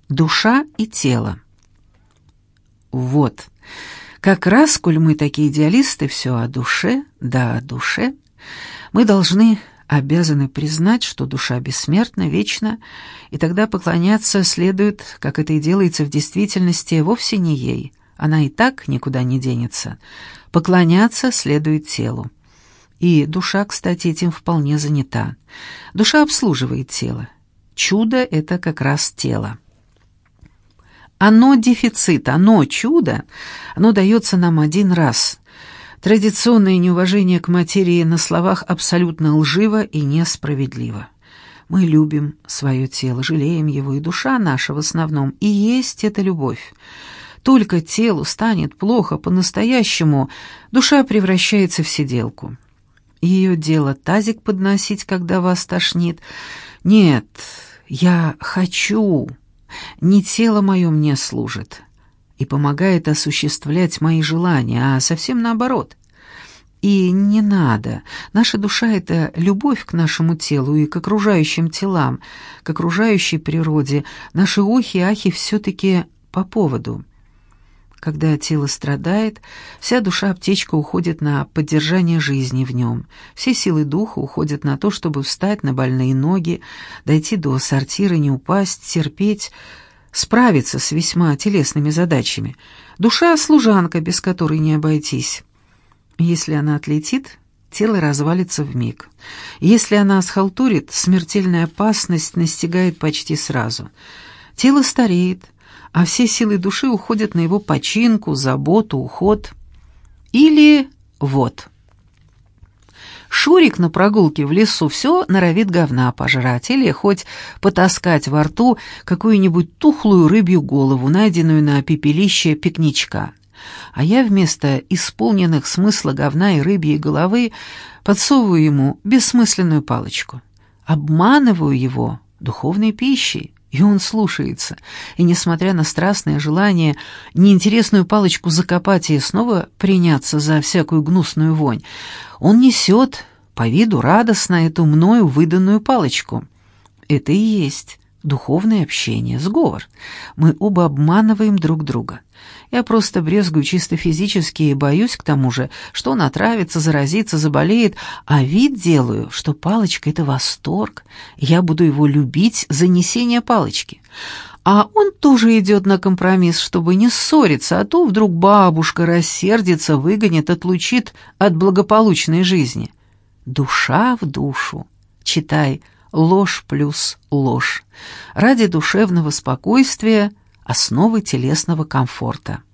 Душа и тело. Вот. Как раз, коль мы такие идеалисты, все о душе, да о душе, мы обязаны признать, что душа бессмертна, вечна, и тогда поклоняться следует, как это и делается в действительности, вовсе не ей. Она и так никуда не денется. Поклоняться следует телу. И душа, кстати, этим вполне занята. Душа обслуживает тело. Чудо — это как раз тело. Оно дефицит, оно чудо, оно дается нам один раз. Традиционное неуважение к материи на словах абсолютно лживо и несправедливо. Мы любим свое тело, жалеем его, и душа наша в основном и есть эта любовь. Только телу станет плохо по-настоящему, душа превращается в сиделку. Ее дело тазик подносить, когда вас тошнит. Нет, я хочу, не тело мое мне служит и помогает осуществлять мои желания, а совсем наоборот. И не надо. Наша душа — это любовь к нашему телу и к окружающим телам, к окружающей природе. Наши охи и ахи все-таки по поводу. Когда тело страдает, вся душа-аптечка уходит на поддержание жизни в нем. Все силы духа уходят на то, чтобы встать на больные ноги, дойти до сортира, не упасть, терпеть, справиться с весьма телесными задачами. Душа — служанка, без которой не обойтись. Если она отлетит, тело развалится вмиг. Если она схалтурит, смертельная опасность настигает почти сразу. Тело стареет, а все силы души уходят на его починку, заботу, уход. Или вот. Шурик на прогулке в лесу все норовит говна пожрать или хоть потаскать во рту какую-нибудь тухлую рыбью голову, найденную на пепелище пикничка. А я вместо исполненных смысла говна и рыбьей головы подсовываю ему бессмысленную палочку. Обманываю его духовной пищей. И он слушается, и, несмотря на страстное желание неинтересную палочку закопать и снова приняться за всякую гнусную вонь, он несет по виду радостно эту мною выданную палочку. Это и есть духовное общение, сговор. Мы оба обманываем друг друга. Я просто брезгую чисто физически и боюсь к тому же, что он отравится, заразится, заболеет, а вид делаю, что палочка — это восторг, и я буду его любить за несение палочки. А он тоже идет на компромисс, чтобы не ссориться, а то вдруг бабушка рассердится, выгонит, отлучит от благополучной жизни. Душа в душу. Читай «Ложь плюс ложь». Ради душевного спокойствия — основы телесного комфорта.